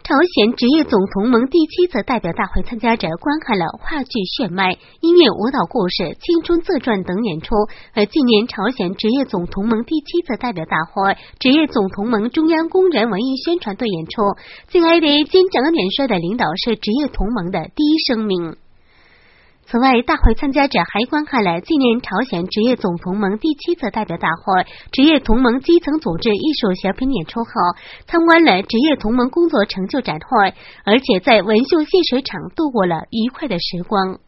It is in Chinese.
朝鲜职业总同盟第7次代表大会参加者观看了话剧、血脉、音乐、舞蹈故事、青春自传等演出，和纪念朝鲜职业总同盟第7次代表大会职业总同盟中央工人文艺宣传队演出。敬爱的金正恩元帅的领导是职业同盟的第一声明。此外，大会参加者还观看了纪念朝鲜职业总同盟第7次代表大会职业同盟基层组织艺术小品演出后，参观了职业同盟工作成就展会，而且在文秀戏水场度过了愉快的时光。